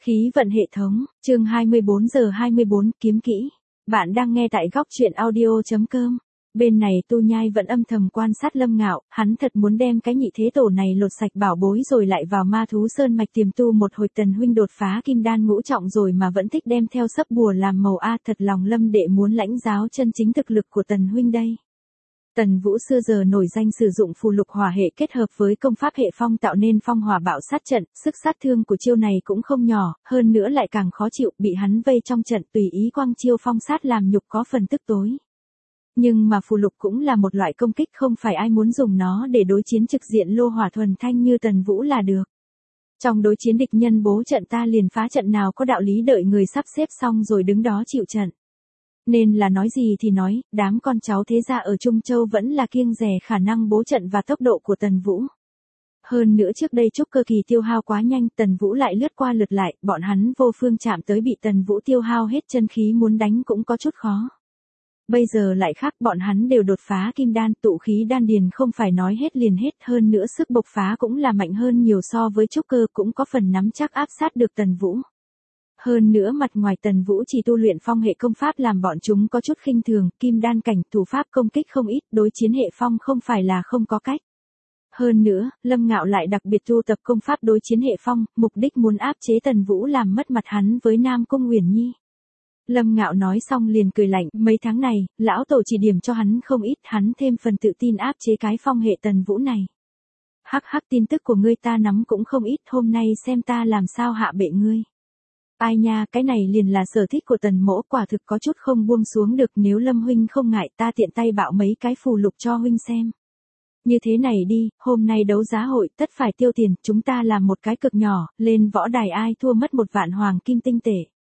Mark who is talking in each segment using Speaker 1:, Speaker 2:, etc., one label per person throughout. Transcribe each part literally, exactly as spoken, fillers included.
Speaker 1: Khí vận hệ thống, chương hai mươi bốn giờ hai mươi bốn, kiếm kỹ. Bạn đang nghe tại góc truyện audio.com. Bên này Tu Nhai vẫn âm thầm quan sát Lâm Ngạo, hắn thật muốn đem cái nhị thế tổ này lột sạch bảo bối rồi lại vào ma thú sơn mạch tiềm tu một hồi. Tần huynh đột phá kim đan ngũ trọng rồi mà vẫn thích đem theo sấp bùa làm màu a, thật lòng Lâm đệ muốn lãnh giáo chân chính thực lực của Tần huynh đây. Tần Vũ xưa giờ nổi danh sử dụng phù lục hỏa hệ kết hợp với công pháp hệ phong tạo nên phong hỏa bạo sát trận, sức sát thương của chiêu này cũng không nhỏ, hơn nữa lại càng khó chịu, bị hắn vây trong trận tùy ý quăng chiêu phong sát làm nhục có phần tức tối. Nhưng mà phù lục cũng là một loại công kích, không phải ai muốn dùng nó để đối chiến trực diện lô hỏa thuần thanh như Tần Vũ là được. Trong đối chiến địch nhân bố trận ta liền phá trận, nào có đạo lý đợi người sắp xếp xong rồi đứng đó chịu trận. Nên là nói gì thì nói, đám con cháu thế gia ở Trung Châu vẫn là kiêng dè khả năng bố trận và tốc độ của Tần Vũ. Hơn nữa trước đây trúc cơ kỳ tiêu hao quá nhanh, Tần Vũ lại lướt qua lượt lại, bọn hắn vô phương chạm tới, bị Tần Vũ tiêu hao hết chân khí, muốn đánh cũng có chút khó. Bây giờ lại khác, bọn hắn đều đột phá kim đan, tụ khí đan điền không phải nói hết liền hết, hơn nữa sức bộc phá cũng là mạnh hơn nhiều so với trúc cơ, cũng có phần nắm chắc áp sát được Tần Vũ. Hơn nữa mặt ngoài Tần Vũ chỉ tu luyện phong hệ công pháp làm bọn chúng có chút khinh thường, kim đan cảnh thủ pháp công kích không ít, đối chiến hệ phong không phải là không có cách. Hơn nữa, Lâm Ngạo lại đặc biệt tu tập công pháp đối chiến hệ phong, mục đích muốn áp chế Tần Vũ làm mất mặt hắn với Nam Cung Uyển Nhi. Lâm Ngạo nói xong liền cười lạnh, mấy tháng này, lão tổ chỉ điểm cho hắn không ít, hắn thêm phần tự tin áp chế cái phong hệ Tần Vũ này. Hắc hắc, tin tức của ngươi ta nắm cũng không ít, hôm nay xem ta làm sao hạ bệ ngươi. Ai nha, cái này liền là sở thích của Tần mỗ, quả thực có chút không buông xuống được, nếu Lâm huynh không ngại ta tiện tay bạo mấy cái phù lục cho huynh xem. Như thế này đi, hôm nay đấu giá hội tất phải tiêu tiền, chúng ta làm một cái cực nhỏ, lên võ đài ai thua mất một vạn hoàng kim tinh tệ.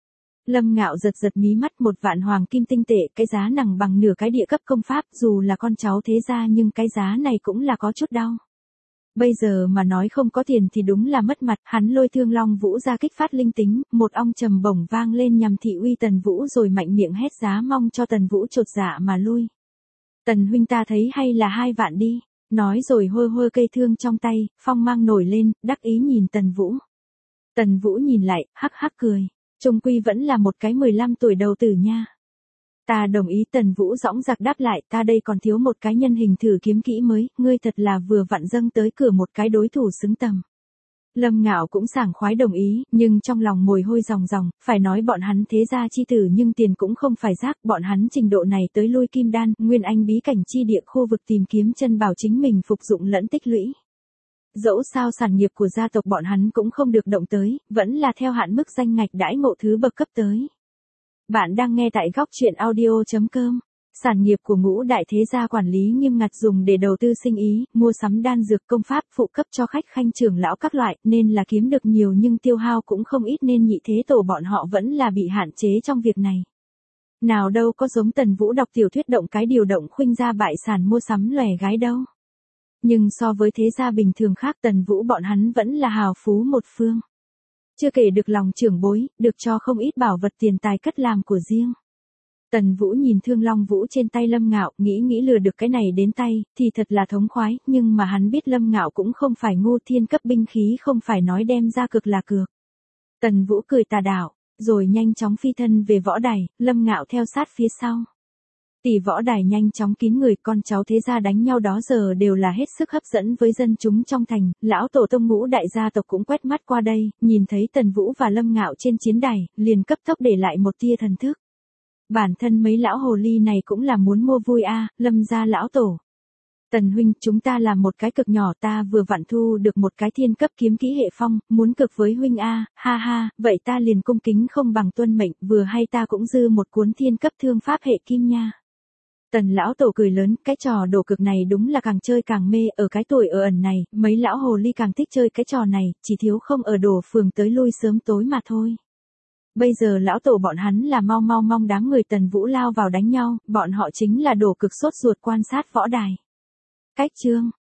Speaker 1: Lâm Ngạo giật giật mí mắt, một vạn hoàng kim tinh tệ, cái giá nặng bằng nửa cái địa cấp công pháp, dù là con cháu thế gia nhưng cái giá này cũng là có chút đau. Bây giờ mà nói không có tiền thì đúng là mất mặt, hắn lôi Thương Long Vũ ra kích phát linh tính, một ong trầm bổng vang lên nhằm thị uy Tần Vũ rồi mạnh miệng hét giá mong cho Tần Vũ chột dạ mà lui. Tần huynh ta thấy hay là hai vạn đi, nói rồi hôi hôi cây thương trong tay, phong mang nổi lên, đắc ý nhìn Tần Vũ. Tần Vũ nhìn lại, hắc hắc cười, chung quy vẫn là một cái mười lăm tuổi đầu tử nha. Ta đồng ý, Tần Vũ dõng dạc đáp lại, ta đây còn thiếu một cái nhân hình thử kiếm kỹ mới, ngươi thật là vừa vặn dâng tới cửa một cái đối thủ xứng tầm. Lâm Ngạo cũng sảng khoái đồng ý, nhưng trong lòng mồi hôi ròng ròng, phải nói bọn hắn thế gia chi tử nhưng tiền cũng không phải rác, bọn hắn trình độ này tới lui kim đan, nguyên anh bí cảnh chi địa khu vực tìm kiếm chân bảo chính mình phục dụng lẫn tích lũy. Dẫu sao sản nghiệp của gia tộc bọn hắn cũng không được động tới, vẫn là theo hạn mức danh ngạch đãi ngộ thứ bậc cấp tới. Bạn đang nghe tại góc truyện audio.com. Sản nghiệp của ngũ đại thế gia quản lý nghiêm ngặt, dùng để đầu tư sinh ý, mua sắm đan dược, công pháp, phụ cấp cho khách khanh trưởng lão các loại, nên là kiếm được nhiều nhưng tiêu hao cũng không ít, nên nhị thế tổ bọn họ vẫn là bị hạn chế trong việc này. Nào đâu có giống Tần Vũ đọc tiểu thuyết động cái điều động khuynh ra bại sản mua sắm lòe gái đâu. Nhưng so với thế gia bình thường khác, Tần Vũ bọn hắn vẫn là hào phú một phương. Chưa kể được lòng trưởng bối, được cho không ít bảo vật tiền tài cất làm của riêng. Tần Vũ nhìn Thương Long Vũ trên tay Lâm Ngạo, nghĩ nghĩ lừa được cái này đến tay, thì thật là thống khoái, nhưng mà hắn biết Lâm Ngạo cũng không phải ngu, thiên cấp binh khí không phải nói đem ra cược là cược. Tần Vũ cười tà đạo, rồi nhanh chóng phi thân về võ đài, Lâm Ngạo theo sát phía sau. Tỷ võ đài nhanh chóng kín người, con cháu thế gia đánh nhau đó giờ đều là hết sức hấp dẫn với dân chúng trong thành, lão tổ tông ngũ đại gia tộc cũng quét mắt qua đây, nhìn thấy Tần Vũ và Lâm Ngạo trên chiến đài, liền cấp tốc để lại một tia thần thức. Bản thân mấy lão hồ ly này cũng là muốn mua vui a, à, Lâm gia lão tổ. Tần huynh, chúng ta làm một cái cực nhỏ, ta vừa vặn thu được một cái thiên cấp kiếm kỹ hệ phong, muốn cực với huynh a, à, ha ha, vậy ta liền cung kính không bằng tuân mệnh, vừa hay ta cũng dư một cuốn thiên cấp thương pháp hệ kim nha. Tần lão tổ cười lớn, cái trò đổ cực này đúng là càng chơi càng mê, ở cái tuổi ở ẩn này, mấy lão hồ ly càng thích chơi cái trò này, chỉ thiếu không ở đổ phường tới lui sớm tối mà thôi. Bây giờ lão tổ bọn hắn là mau mau mong đám người Tần Vũ lao vào đánh nhau, bọn họ chính là đổ cực sốt ruột quan sát võ đài. Cách chương